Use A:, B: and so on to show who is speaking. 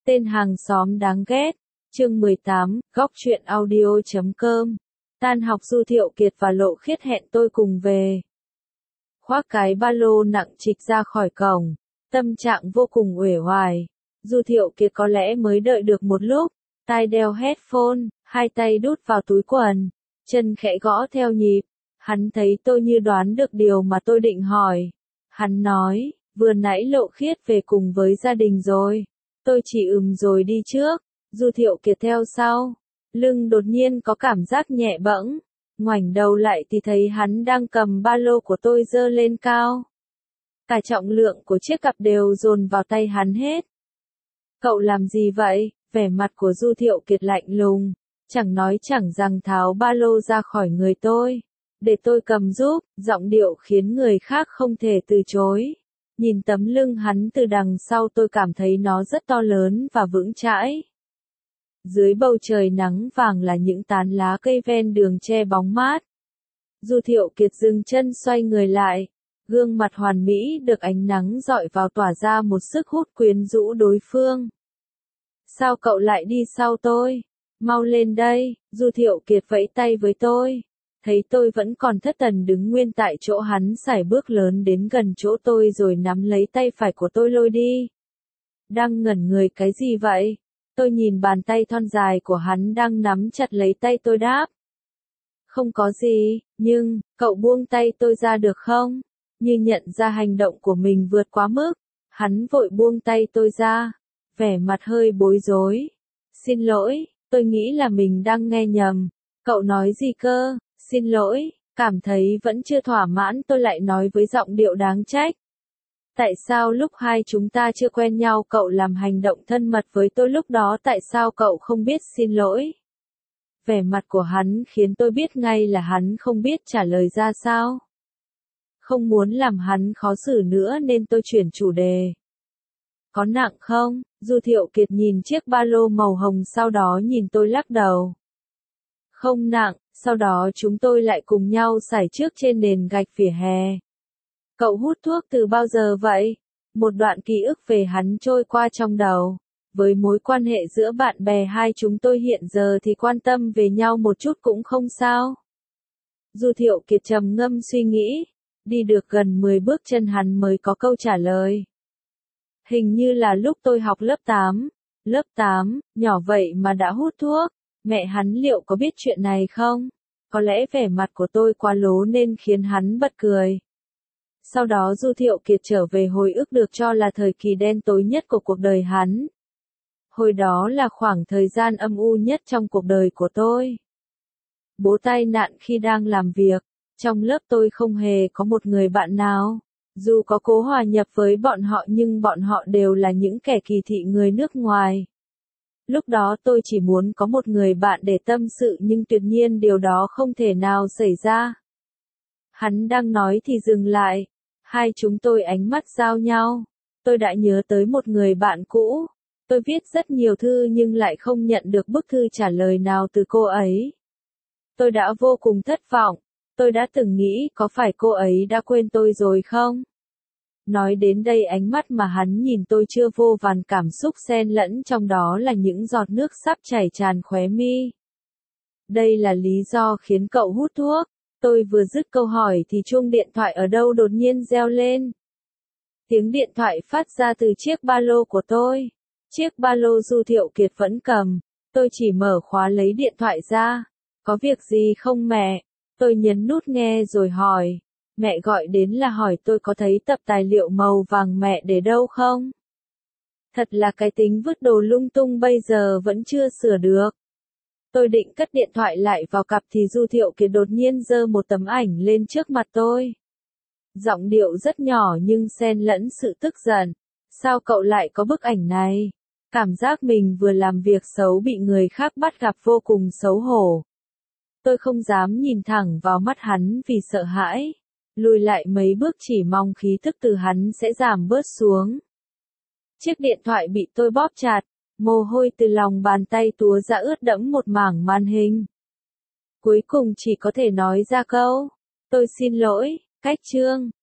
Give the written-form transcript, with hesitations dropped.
A: Tên hàng xóm đáng ghét. Chương 18, góc truyện audio.com. Tan học Du Thiệu Kiệt và Lộ Khiết hẹn tôi cùng về. Khoác cái ba lô nặng trịch ra khỏi cổng, tâm trạng vô cùng uể oải. Du Thiệu Kiệt có lẽ mới đợi được một lúc, tai đeo headphone, hai tay đút vào túi quần, chân khẽ gõ theo nhịp. Hắn thấy tôi như đoán được điều mà tôi định hỏi. Hắn nói, vừa nãy Lộ Khiết về cùng với gia đình rồi. Tôi chỉ rồi đi trước, Du Thiệu Kiệt theo sau. Lưng đột nhiên có cảm giác nhẹ bẫng, ngoảnh đầu lại thì thấy hắn đang cầm ba lô của tôi giơ lên cao. Cả trọng lượng của chiếc cặp đều dồn vào tay hắn hết. Cậu làm gì vậy? Vẻ mặt của Du Thiệu Kiệt lạnh lùng, chẳng nói chẳng rằng tháo ba lô ra khỏi người tôi. Để tôi cầm giúp, giọng điệu khiến người khác không thể từ chối. Nhìn tấm lưng hắn từ đằng sau tôi cảm thấy nó rất to lớn và vững chãi. Dưới bầu trời nắng vàng là những tán lá cây ven đường che bóng mát. Du Thiệu Kiệt dừng chân xoay người lại. Gương mặt hoàn mỹ được ánh nắng dọi vào tỏa ra một sức hút quyến rũ đối phương. Sao cậu lại đi sau tôi? Mau lên đây, Du Thiệu Kiệt vẫy tay với tôi. Thấy tôi vẫn còn thất thần đứng nguyên tại chỗ, hắn sải bước lớn đến gần chỗ tôi rồi nắm lấy tay phải của tôi lôi đi. Đang ngẩn người cái gì vậy? Tôi nhìn bàn tay thon dài của hắn đang nắm chặt lấy tay tôi đáp. Không có gì, nhưng, cậu buông tay tôi ra được không? Như nhận ra hành động của mình vượt quá mức, hắn vội buông tay tôi ra, vẻ mặt hơi bối rối. Xin lỗi, tôi nghĩ là mình đang nghe nhầm. Cậu nói gì cơ? Xin lỗi, cảm thấy vẫn chưa thỏa mãn tôi lại nói với giọng điệu đáng trách. Tại sao lúc hai chúng ta chưa quen nhau cậu làm hành động thân mật với tôi lúc đó, tại sao cậu không biết xin lỗi? Vẻ mặt của hắn khiến tôi biết ngay là hắn không biết trả lời ra sao. Không muốn làm hắn khó xử nữa nên tôi chuyển chủ đề. Có nặng không? Du Thiệu Kiệt nhìn chiếc ba lô màu hồng sau đó nhìn tôi lắc đầu. Không nặng, sau đó chúng tôi lại cùng nhau sải trước trên nền gạch vỉa hè. Cậu hút thuốc từ bao giờ vậy? Một đoạn ký ức về hắn trôi qua trong đầu. Với mối quan hệ giữa bạn bè hai chúng tôi hiện giờ thì quan tâm về nhau một chút cũng không sao. Du Thiệu Kiệt trầm ngâm suy nghĩ. Đi được gần 10 bước chân hắn mới có câu trả lời. Hình như là lúc tôi học lớp 8. Lớp 8, nhỏ vậy mà đã hút thuốc. Mẹ hắn liệu có biết chuyện này không? Có lẽ vẻ mặt của tôi quá lố nên khiến hắn bật cười. Sau đó Du Thiệu Kiệt trở về hồi ức được cho là thời kỳ đen tối nhất của cuộc đời hắn. Hồi đó là khoảng thời gian âm u nhất trong cuộc đời của tôi. Bố tai nạn khi đang làm việc. Trong lớp tôi không hề có một người bạn nào. Dù có cố hòa nhập với bọn họ nhưng bọn họ đều là những kẻ kỳ thị người nước ngoài. Lúc đó tôi chỉ muốn có một người bạn để tâm sự nhưng tuyệt nhiên điều đó không thể nào xảy ra. Hắn đang nói thì dừng lại. Hai chúng tôi ánh mắt giao nhau. Tôi đã nhớ tới một người bạn cũ. Tôi viết rất nhiều thư nhưng lại không nhận được bức thư trả lời nào từ cô ấy. Tôi đã vô cùng thất vọng. Tôi đã từng nghĩ có phải cô ấy đã quên tôi rồi không? Nói đến đây ánh mắt mà hắn nhìn tôi chưa vô vàn cảm xúc xen lẫn trong đó là những giọt nước sắp chảy tràn khóe mi. Đây là lý do khiến cậu hút thuốc. Tôi vừa dứt câu hỏi thì chuông điện thoại ở đâu đột nhiên reo lên. Tiếng điện thoại phát ra từ chiếc ba lô của tôi. Chiếc ba lô Du Thiệu Kiệt vẫn cầm. Tôi chỉ mở khóa lấy điện thoại ra. Có việc gì không mẹ? Tôi nhấn nút nghe rồi hỏi. Mẹ gọi đến là hỏi tôi có thấy tập tài liệu màu vàng mẹ để đâu không? Thật là cái tính vứt đồ lung tung bây giờ vẫn chưa sửa được. Tôi định cất điện thoại lại vào cặp thì Du Thiệu Kiệt đột nhiên giơ một tấm ảnh lên trước mặt tôi. Giọng điệu rất nhỏ nhưng xen lẫn sự tức giận. Sao cậu lại có bức ảnh này? Cảm giác mình vừa làm việc xấu bị người khác bắt gặp vô cùng xấu hổ. Tôi không dám nhìn thẳng vào mắt hắn vì sợ hãi. Lùi lại mấy bước chỉ mong khí thức từ hắn sẽ giảm bớt xuống. Chiếc điện thoại bị tôi bóp chặt. Mồ hôi từ lòng bàn tay túa ra ướt đẫm một mảng màn hình. Cuối cùng chỉ có thể nói ra câu. Tôi xin lỗi, cách chương.